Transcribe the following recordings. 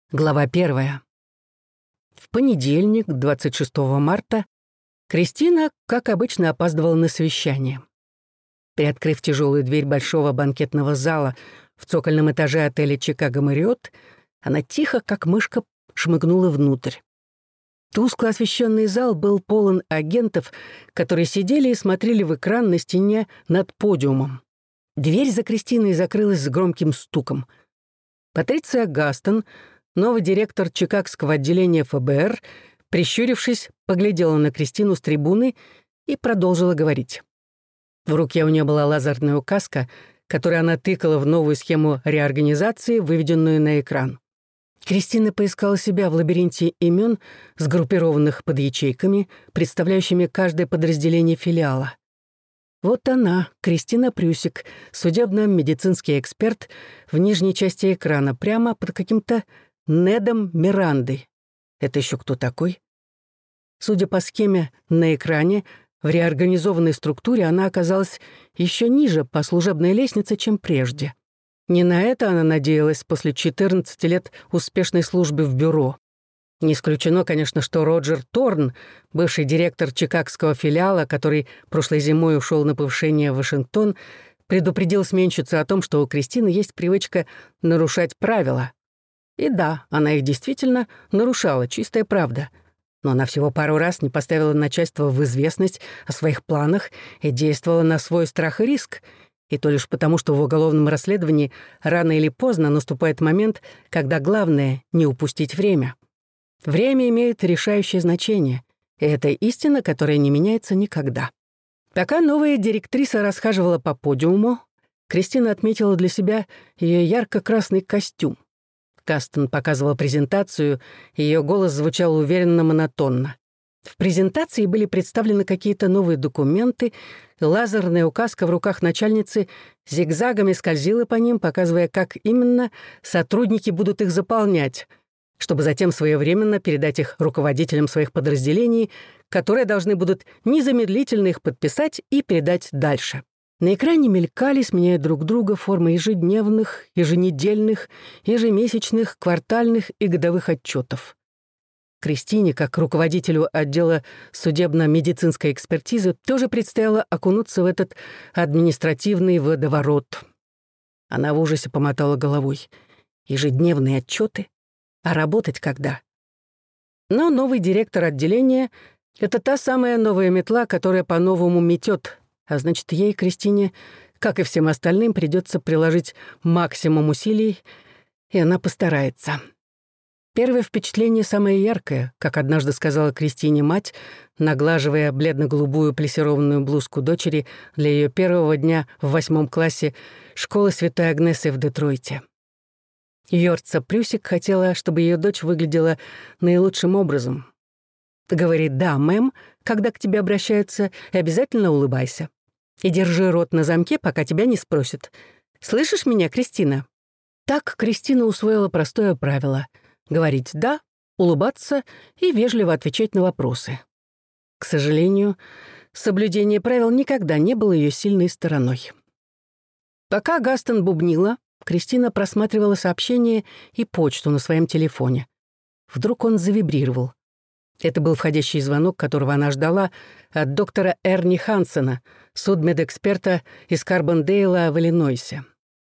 Глава 1. В понедельник, 26 марта, Кристина, как обычно, опаздывала на совещание. Приоткрыв тяжелую дверь большого банкетного зала в цокольном этаже отеля «Чикаго Марриотт», она тихо, как мышка, шмыгнула внутрь. Тускло освещенный зал был полон агентов, которые сидели и смотрели в экран на стене над подиумом. Дверь за Кристиной закрылась с громким стуком. Патриция Гастон, новый директор Чикагского отделения ФБР, прищурившись, поглядела на Кристину с трибуны и продолжила говорить. В руке у нее была лазерная указка, которой она тыкала в новую схему реорганизации, выведенную на экран. Кристина поискала себя в лабиринте имен, сгруппированных под ячейками, представляющими каждое подразделение филиала. Вот она, Кристина Прюсик, судебно-медицинский эксперт, в нижней части экрана, прямо под каким-то Недом Мирандой. Это еще кто такой? Судя по схеме на экране, в реорганизованной структуре она оказалась еще ниже по служебной лестнице, чем прежде. Не на это она надеялась после 14 лет успешной службы в бюро. Не исключено, конечно, что Роджер Торн, бывший директор чикагского филиала, который прошлой зимой ушел на повышение в Вашингтон, предупредил сменщицу о том, что у Кристины есть привычка нарушать правила. И да, она их действительно нарушала, чистая правда. Но она всего пару раз не поставила начальство в известность о своих планах и действовала на свой страх и риск. И то лишь потому, что в уголовном расследовании рано или поздно наступает момент, когда главное — не упустить время. Время имеет решающее значение, и это истина, которая не меняется никогда. Пока новая директриса расхаживала по подиуму, Кристина отметила для себя ее ярко-красный костюм. Кастон показывала презентацию, и ее голос звучал уверенно-монотонно. В презентации были представлены какие-то новые документы, и лазерная указка в руках начальницы зигзагами скользила по ним, показывая, как именно сотрудники будут их заполнять, чтобы затем своевременно передать их руководителям своих подразделений, которые должны будут незамедлительно их подписать и передать дальше. На экране мелькали, сменяя друг друга, формы ежедневных, еженедельных, ежемесячных, квартальных и годовых отчетов. Кристине, как руководителю отдела судебно-медицинской экспертизы, тоже предстояло окунуться в этот административный водоворот. Она в ужасе помотала головой. Ежедневные отчеты? А работать когда? Но новый директор отделения — это та самая новая метла, которая по-новому метет. А значит, ей, Кристине, как и всем остальным, придется приложить максимум усилий, и она постарается. Первое впечатление самое яркое, как однажды сказала Кристине мать, наглаживая бледно-голубую плессированную блузку дочери для ее первого дня в 8 классе школы Святой Агнесы в Детройте. Йорца Прюсик хотела, чтобы ее дочь выглядела наилучшим образом. Говорит: «Да, мэм, когда к тебе обращаются, обязательно улыбайся. И держи рот на замке, пока тебя не спросят. Слышишь меня, Кристина?» Так Кристина усвоила простое правило — говорить «да», улыбаться и вежливо отвечать на вопросы. К сожалению, соблюдение правил никогда не было ее сильной стороной. Пока Гастон бубнила, Кристина просматривала сообщения и почту на своем телефоне. Вдруг он завибрировал. Это был входящий звонок, которого она ждала, от доктора Эрни Хансена, судмедэксперта из Карбондейла в Иллинойсе.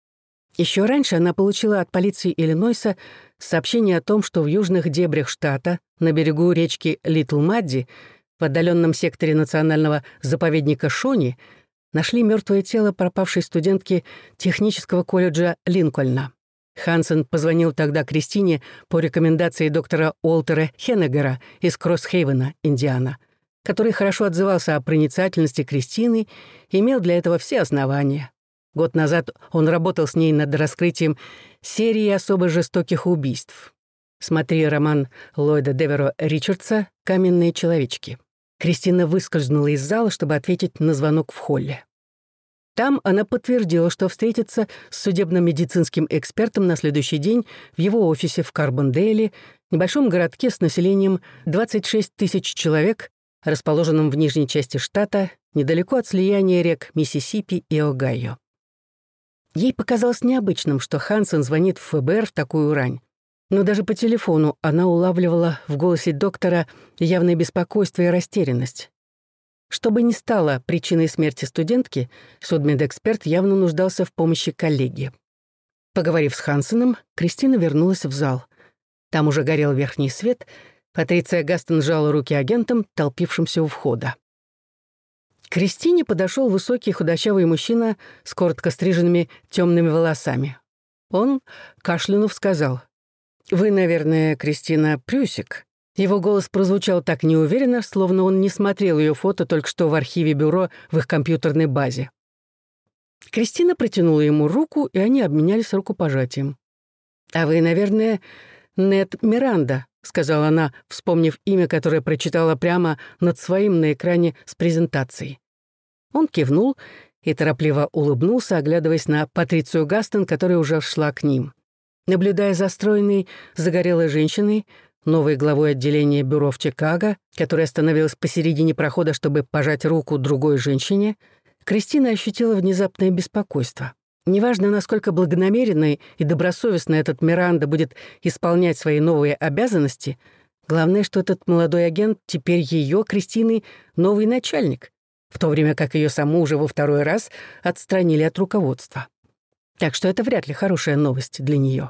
Еще раньше она получила от полиции Иллинойса сообщение о том, что в южных дебрях штата, на берегу речки Литл Мадди, в отдаленном секторе национального заповедника Шони, нашли мертвое тело пропавшей студентки технического колледжа Линкольна. Хансен позвонил тогда Кристине по рекомендации доктора Уолтера Хеннегера из Кросс-Хейвена, Индиана, который хорошо отзывался о проницательности Кристины и имел для этого все основания. Год назад он работал с ней над раскрытием серии особо жестоких убийств. Смотри роман Ллойда Деверо Ричардса «Каменные человечки». Кристина выскользнула из зала, чтобы ответить на звонок в холле. Там она подтвердила, что встретится с судебно-медицинским экспертом на следующий день в его офисе в Карбондейле, небольшом городке с населением 26 тысяч человек, расположенном в нижней части штата, недалеко от слияния рек Миссисипи и Огайо. Ей показалось необычным, что Хансен звонит в ФБР в такую рань. Но даже по телефону она улавливала в голосе доктора явное беспокойство и растерянность. Что бы ни стало причиной смерти студентки, судмедэксперт явно нуждался в помощи коллеги. Поговорив с Хансеном, Кристина вернулась в зал. Там уже горел верхний свет. Патриция Гастон сжала руки агентам, толпившимся у входа. К Кристине подошел высокий худощавый мужчина с коротко стриженными темными волосами. Он, кашлянув, сказал: «Вы, наверное, Кристина Прюсик?» Его голос прозвучал так неуверенно, словно он не смотрел ее фото только что в архиве бюро в их компьютерной базе. Кристина протянула ему руку, и они обменялись рукопожатием. «А вы, наверное, Нед Миранда», — сказала она, вспомнив имя, которое прочитала прямо над своим на экране с презентацией. Он кивнул и торопливо улыбнулся, оглядываясь на Патрицию Гастон, которая уже шла к ним. Наблюдая за стройной, загорелой женщиной, новой главой отделения бюро в Чикаго, которая остановилась посередине прохода, чтобы пожать руку другой женщине, Кристина ощутила внезапное беспокойство. Неважно, насколько благонамеренно и добросовестно этот Миранда будет исполнять свои новые обязанности, главное, что этот молодой агент теперь ее, Кристины, новый начальник, в то время как ее саму уже во второй раз отстранили от руководства. Так что это вряд ли хорошая новость для нее.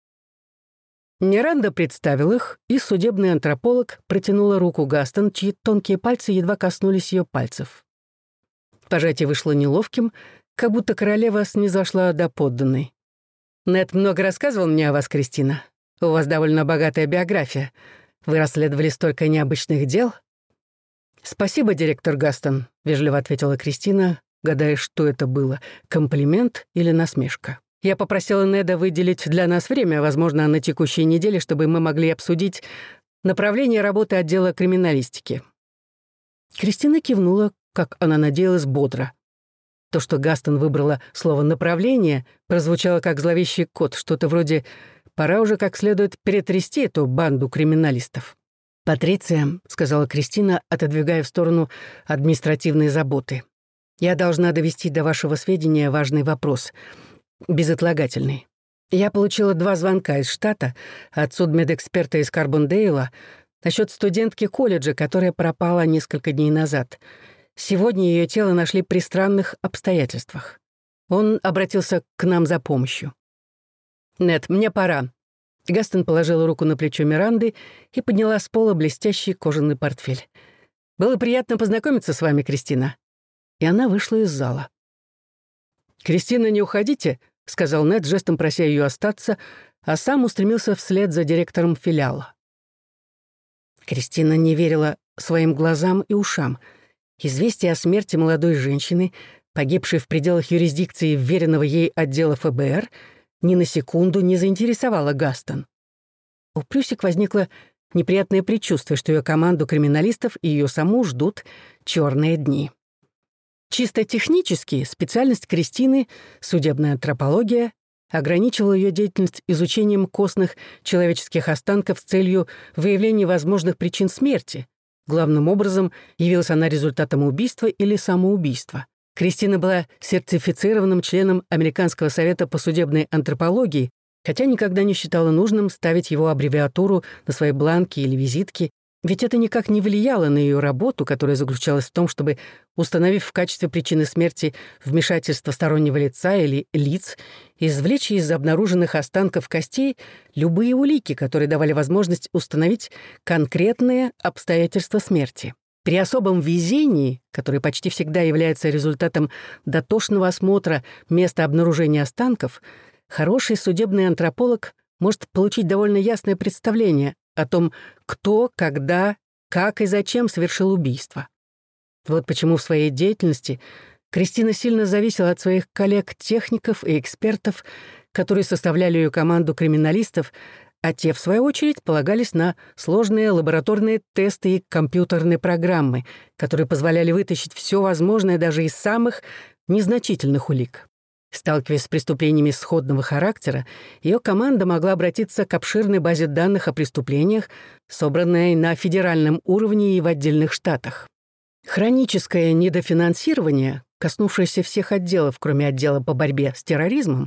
Миранда представил их, и судебный антрополог протянула руку Гастон, чьи тонкие пальцы едва коснулись ее пальцев. Пожатие вышло неловким, как будто королева снизошла до подданной. «Нед много рассказывал мне о вас, Кристина. У вас довольно богатая биография. Вы расследовали столько необычных дел». «Спасибо, директор Гастон», — вежливо ответила Кристина, гадая, что это было, комплимент или насмешка. «Я попросила Неда выделить для нас время, возможно, на текущей неделе, чтобы мы могли обсудить направление работы отдела криминалистики». Кристина кивнула, как она надеялась, бодро. То, что Гастон выбрала слово «направление», прозвучало как зловещий код, что-то вроде «пора уже как следует перетрясти эту банду криминалистов». «Патриция», — сказала Кристина, отодвигая в сторону административные заботы, «я должна довести до вашего сведения важный вопрос, безотлагательный. Я получила 2 звонка из штата от судмедэксперта из Карбондейла насчет студентки колледжа, которая пропала несколько дней назад. Сегодня ее тело нашли при странных обстоятельствах. Он обратился к нам за помощью. «Нед, мне пора». Гастон положила руку на плечо Миранды и подняла с пола блестящий кожаный портфель. «Было приятно познакомиться с вами, Кристина». И она вышла из зала. «Кристина, не уходите», — сказал Нед, жестом прося ее остаться, а сам устремился вслед за директором филиала. Кристина не верила своим глазам и ушам. Известие о смерти молодой женщины, погибшей в пределах юрисдикции вверенного ей отдела ФБР, ни на секунду не заинтересовало Гастон. У Прюсик возникло неприятное предчувствие, что ее команду криминалистов и ее саму ждут черные дни. Чисто технически специальность Кристины, судебная антропология, ограничивала ее деятельность изучением костных человеческих останков с целью выявления возможных причин смерти. Главным образом явилась она результатом убийства или самоубийства. Кристина была сертифицированным членом Американского совета по судебной антропологии, хотя никогда не считала нужным ставить его аббревиатуру на свои бланки или визитки, ведь это никак не влияло на ее работу, которая заключалась в том, чтобы, установив в качестве причины смерти вмешательство стороннего лица или лиц, извлечь из обнаруженных останков костей любые улики, которые давали возможность установить конкретные обстоятельства смерти. При особом везении, которое почти всегда является результатом дотошного осмотра места обнаружения останков, хороший судебный антрополог может получить довольно ясное представление о том, кто, когда, как и зачем совершил убийство. Вот почему в своей деятельности Кристина сильно зависела от своих коллег-техников и экспертов, которые составляли ее команду криминалистов, а те, в свою очередь, полагались на сложные лабораторные тесты и компьютерные программы, которые позволяли вытащить все возможное даже из самых незначительных улик. Сталкиваясь с преступлениями сходного характера, ее команда могла обратиться к обширной базе данных о преступлениях, собранной на федеральном уровне и в отдельных штатах. Хроническое недофинансирование, коснувшееся всех отделов, кроме отдела по борьбе с терроризмом,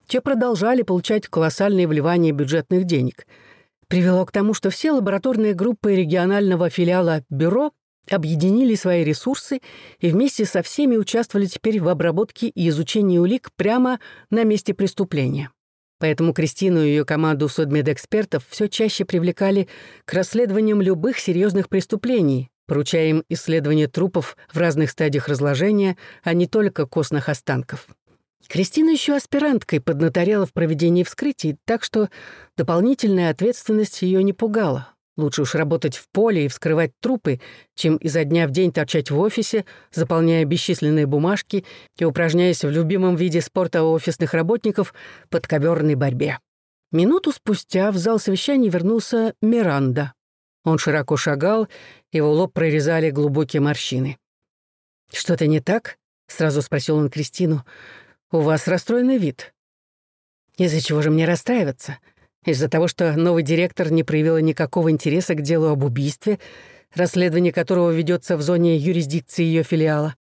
те продолжали получать колоссальные вливания бюджетных денег. Привело к тому, что все лабораторные группы регионального филиала бюро объединили свои ресурсы и вместе со всеми участвовали теперь в обработке и изучении улик прямо на месте преступления. Поэтому Кристину и ее команду судмедэкспертов все чаще привлекали к расследованиям любых серьезных преступлений, поручая им исследование трупов в разных стадиях разложения, а не только костных останков. Кристина еще аспиранткой поднаторела в проведении вскрытий, так что дополнительная ответственность ее не пугала. Лучше уж работать в поле и вскрывать трупы, чем изо дня в день торчать в офисе, заполняя бесчисленные бумажки и упражняясь в любимом виде спорта офисных работников подковерной борьбе. Минуту спустя в зал совещаний вернулся Миранда. Он широко шагал, его лоб прорезали глубокие морщины. «Что-то не так?» — сразу спросил он Кристину. «У вас расстроенный вид». «Из-за чего же мне расстраиваться? Из-за того, что новый директор не проявила никакого интереса к делу об убийстве, расследование которого ведется в зоне юрисдикции ее филиала».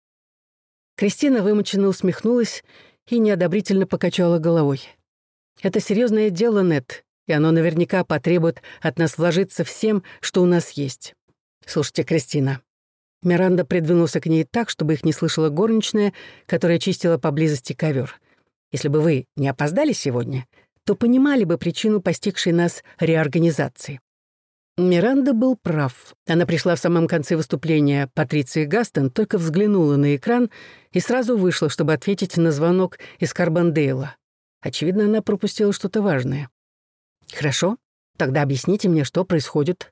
Кристина вымученно усмехнулась и неодобрительно покачала головой. «Это серьезное дело, Нет, и оно наверняка потребует от нас вложиться всем, что у нас есть. Слушайте, Кристина». Миранда придвинулся к ней так, чтобы их не слышала горничная, которая чистила поблизости ковер. «Если бы вы не опоздали сегодня, то понимали бы причину постигшей нас реорганизации». Миранда был прав. Она пришла в самом конце выступления Патриции Гастон, только взглянула на экран и сразу вышла, чтобы ответить на звонок из Карбондейла. Очевидно, она пропустила что-то важное. «Хорошо, тогда объясните мне, что происходит».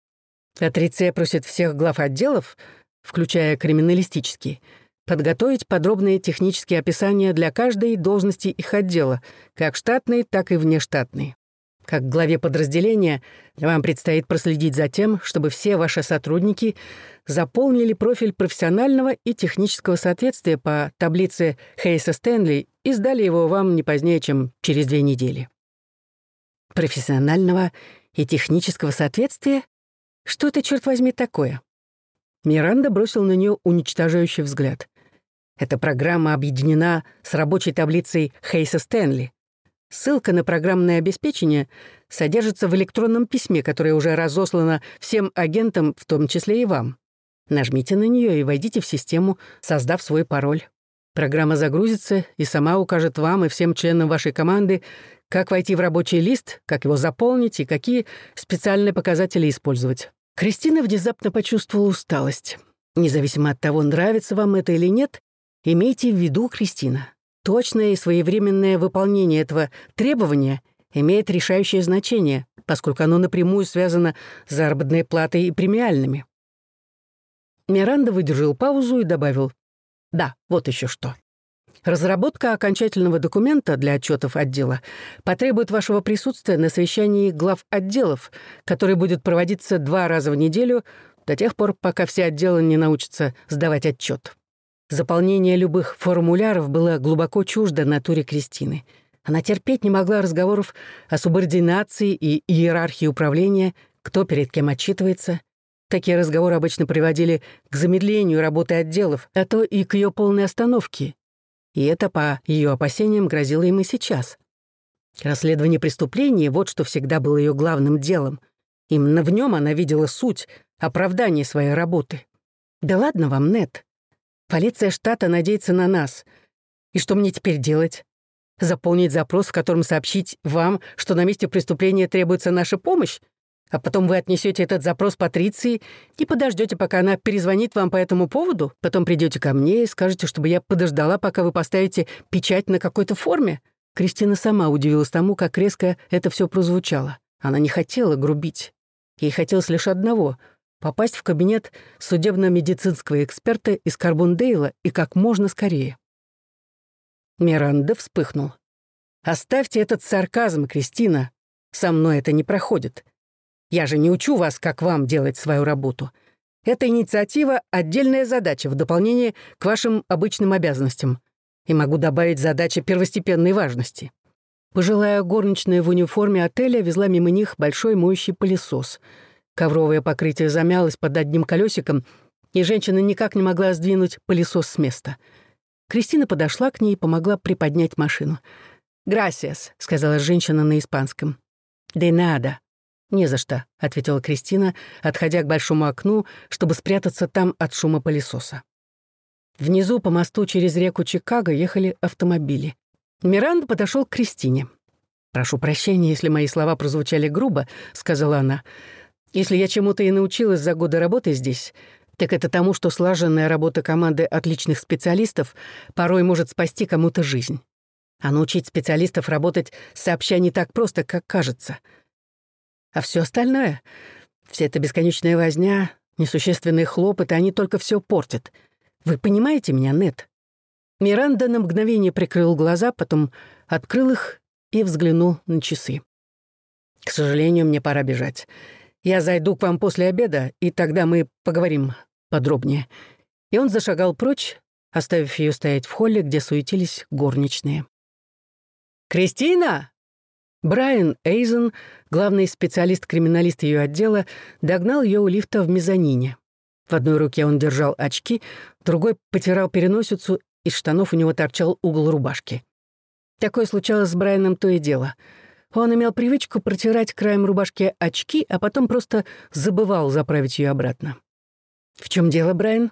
Патриция просит всех глав отделов, включая криминалистический, подготовить подробные технические описания для каждой должности их отдела, как штатной, так и внештатной. Как главе подразделения вам предстоит проследить за тем, чтобы все ваши сотрудники заполнили профиль профессионального и технического соответствия по таблице Хейса-Стэнли и сдали его вам не позднее, чем через 2 недели. Профессионального и технического соответствия? Что это, черт возьми, такое? Миранда бросил на нее уничтожающий взгляд. Эта программа объединена с рабочей таблицей Хейса-Стэнли. Ссылка на программное обеспечение содержится в электронном письме, которое уже разослано всем агентам, в том числе и вам. Нажмите на нее и войдите в систему, создав свой пароль. Программа загрузится и сама укажет вам и всем членам вашей команды, как войти в рабочий лист, как его заполнить и какие специальные показатели использовать. Кристина внезапно почувствовала усталость. Независимо от того, нравится вам это или нет, имейте в виду, Кристина, точное и своевременное выполнение этого требования имеет решающее значение, поскольку оно напрямую связано с заработной платой и премиальными. Миранда выдержал паузу и добавил: «Да, вот еще что. Разработка окончательного документа для отчетов отдела потребует вашего присутствия на совещании глав отделов, которое будет проводиться 2 раза в неделю до тех пор, пока все отделы не научатся сдавать отчет». Заполнение любых формуляров было глубоко чуждо натуре Кристины. Она терпеть не могла разговоров о субординации и иерархии управления, кто перед кем отчитывается. Такие разговоры обычно приводили к замедлению работы отделов, а то и к ее полной остановке. И это, по ее опасениям, грозило им и сейчас. Расследование преступлений — вот что всегда было ее главным делом. Именно в нем она видела суть, оправдание своей работы. «Да ладно вам, Нет. Полиция штата надеется на нас. И что мне теперь делать? Заполнить запрос, в котором сообщить вам, что на месте преступления требуется наша помощь? А потом вы отнесете этот запрос Патриции и подождете, пока она перезвонит вам по этому поводу? Потом придете ко мне и скажете, чтобы я подождала, пока вы поставите печать на какой-то форме?» Кристина сама удивилась тому, как резко это все прозвучало. Она не хотела грубить. Ей хотелось лишь одного — попасть в кабинет судебно-медицинского эксперта из Карбондейла и как можно скорее. Миранда вспыхнул. «Оставьте этот сарказм, Кристина. Со мной это не проходит. Я же не учу вас, как вам делать свою работу. Эта инициатива — отдельная задача в дополнение к вашим обычным обязанностям. И могу добавить задачи первостепенной важности». Пожилая горничная в униформе отеля везла мимо них большой моющий пылесос. Ковровое покрытие замялось под одним колесиком, и женщина никак не могла сдвинуть пылесос с места. Кристина подошла к ней и помогла приподнять машину. «Грасиас», — сказала женщина на испанском. «De nada». «Не за что», — ответила Кристина, отходя к большому окну, чтобы спрятаться там от шума пылесоса. Внизу по мосту через реку Чикаго ехали автомобили. Миранда подошел к Кристине. «Прошу прощения, если мои слова прозвучали грубо», — сказала она. «Если я чему-то и научилась за годы работы здесь, так это тому, что слаженная работа команды отличных специалистов порой может спасти кому-то жизнь. А научить специалистов работать сообща не так просто, как кажется. А все остальное, вся эта бесконечная возня, несущественные хлопоты, они только все портят. Вы понимаете меня, Нет?» Миранда на мгновение прикрыл глаза, потом открыл их и взглянул на часы. «К сожалению, мне пора бежать. Я зайду к вам после обеда, и тогда мы поговорим подробнее». И он зашагал прочь, оставив ее стоять в холле, где суетились горничные. «Кристина!» Брайан Эйзен, главный специалист-криминалист ее отдела, догнал ее у лифта в мезонине. В одной руке он держал очки, другой потирал переносицу, из штанов у него торчал угол рубашки. Такое случалось с Брайаном то и дело. Он имел привычку протирать краем рубашки очки, а потом просто забывал заправить ее обратно. «В чем дело, Брайан?»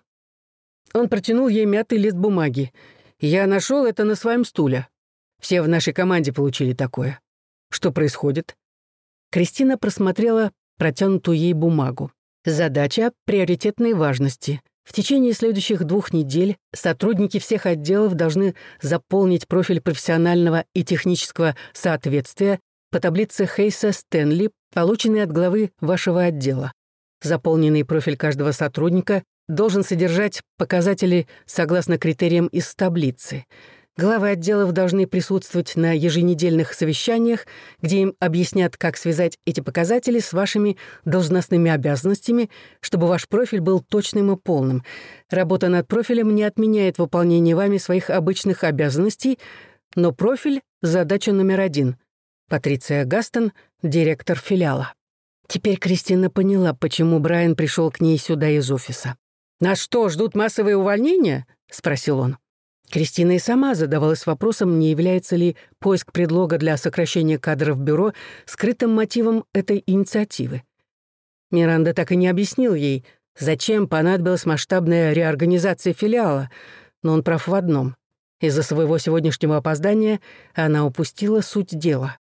Он протянул ей мятый лист бумаги. «Я нашел это на своем стуле. Все в нашей команде получили такое. Что происходит?» Кристина просмотрела протянутую ей бумагу. Задача приоритетной важности. В течение следующих 2 недель сотрудники всех отделов должны заполнить профиль профессионального и технического соответствия по таблице Хейса-Стэнли, полученной от главы вашего отдела. Заполненный профиль каждого сотрудника должен содержать показатели согласно критериям из таблицы. Главы отделов должны присутствовать на еженедельных совещаниях, где им объяснят, как связать эти показатели с вашими должностными обязанностями, чтобы ваш профиль был точным и полным. Работа над профилем не отменяет выполнение вами своих обычных обязанностей, но профиль — задача номер 1. Патриция Гастон, директор филиала. Теперь Кристина поняла, почему Брайан пришел к ней сюда из офиса. «Нас что, ждут массовые увольнения?» — спросил он. Кристина и сама задавалась вопросом, не является ли поиск предлога для сокращения кадров бюро скрытым мотивом этой инициативы. Миранда так и не объяснил ей, зачем понадобилась масштабная реорганизация филиала, но он прав в одном. Из-за своего сегодняшнего опоздания она упустила суть дела.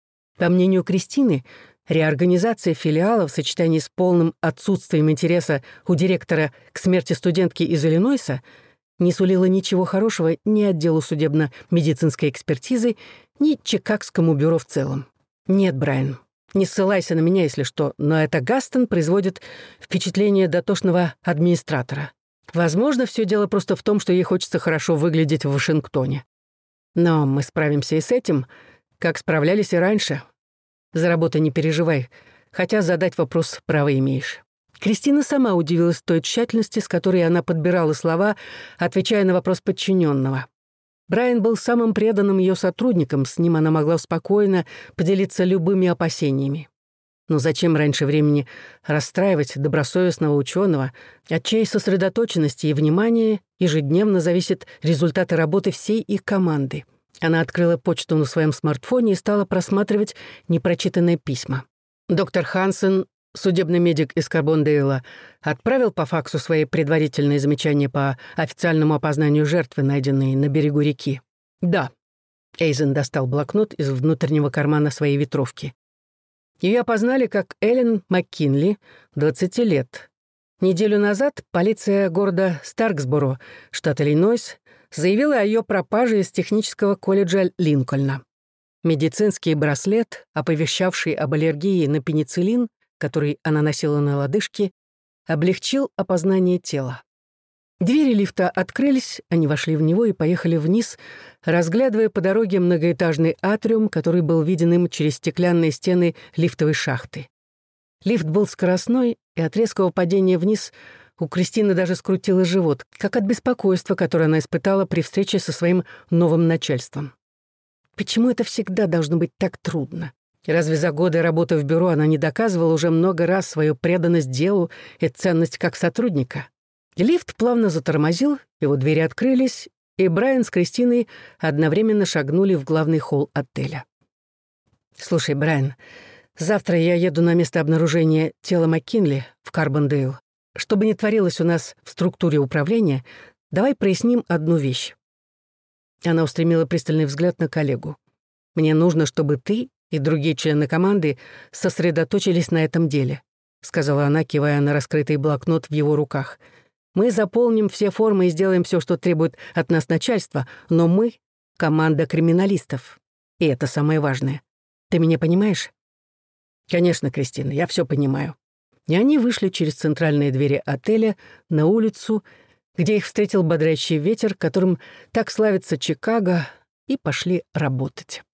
По мнению Кристины, реорганизация филиала в сочетании с полным отсутствием интереса у директора к смерти студентки из Иллинойса не сулила ничего хорошего ни отделу судебно-медицинской экспертизы, ни Чикагскому бюро в целом. «Нет, Брайан, не ссылайся на меня, если что, но это Гастон производит впечатление дотошного администратора. Возможно, все дело просто в том, что ей хочется хорошо выглядеть в Вашингтоне. Но мы справимся и с этим, как справлялись и раньше. За работу не переживай, хотя задать вопрос право имеешь». Кристина сама удивилась той тщательности, с которой она подбирала слова, отвечая на вопрос подчиненного. Брайан был самым преданным ее сотрудником, с ним она могла спокойно поделиться любыми опасениями. Но зачем раньше времени расстраивать добросовестного ученого, от чьей сосредоточенности и внимания ежедневно зависит результаты работы всей их команды? Она открыла почту на своем смартфоне и стала просматривать непрочитанные письма. Доктор Хансен, судебный медик из Карбондейла, отправил по факсу свои предварительные замечания по официальному опознанию жертвы, найденной на берегу реки. «Да». Эйзен достал блокнот из внутреннего кармана своей ветровки. Ее опознали как Эллен МакКинли, 20 лет. Неделю назад полиция города Старксборо, штат Иллинойс, заявила о ее пропаже из технического колледжа Линкольна. Медицинский браслет, оповещавший об аллергии на пенициллин, который она носила на лодыжке, облегчил опознание тела. Двери лифта открылись, они вошли в него и поехали вниз, разглядывая по дороге многоэтажный атриум, который был виден им через стеклянные стены лифтовой шахты. Лифт был скоростной, и от резкого падения вниз у Кристины даже скрутило живот, как от беспокойства, которое она испытала при встрече со своим новым начальством. Почему это всегда должно быть так трудно? Разве за годы работы в бюро она не доказывала уже много раз свою преданность делу и ценность как сотрудника? Лифт плавно затормозил, его двери открылись, и Брайан с Кристиной одновременно шагнули в главный холл отеля. «Слушай, Брайан, завтра я еду на место обнаружения тела МакКинли в Карбондейл. Что бы ни творилось у нас в структуре управления, давай проясним одну вещь». Она устремила пристальный взгляд на коллегу. «Мне нужно, чтобы ты и другие члены команды сосредоточились на этом деле», сказала она, кивая на раскрытый блокнот в его руках. «Мы заполним все формы и сделаем все, что требует от нас начальство, но мы — команда криминалистов. И это самое важное. Ты меня понимаешь?» «Конечно, Кристина, я все понимаю». И они вышли через центральные двери отеля на улицу, где их встретил бодрящий ветер, которым так славится Чикаго, и пошли работать.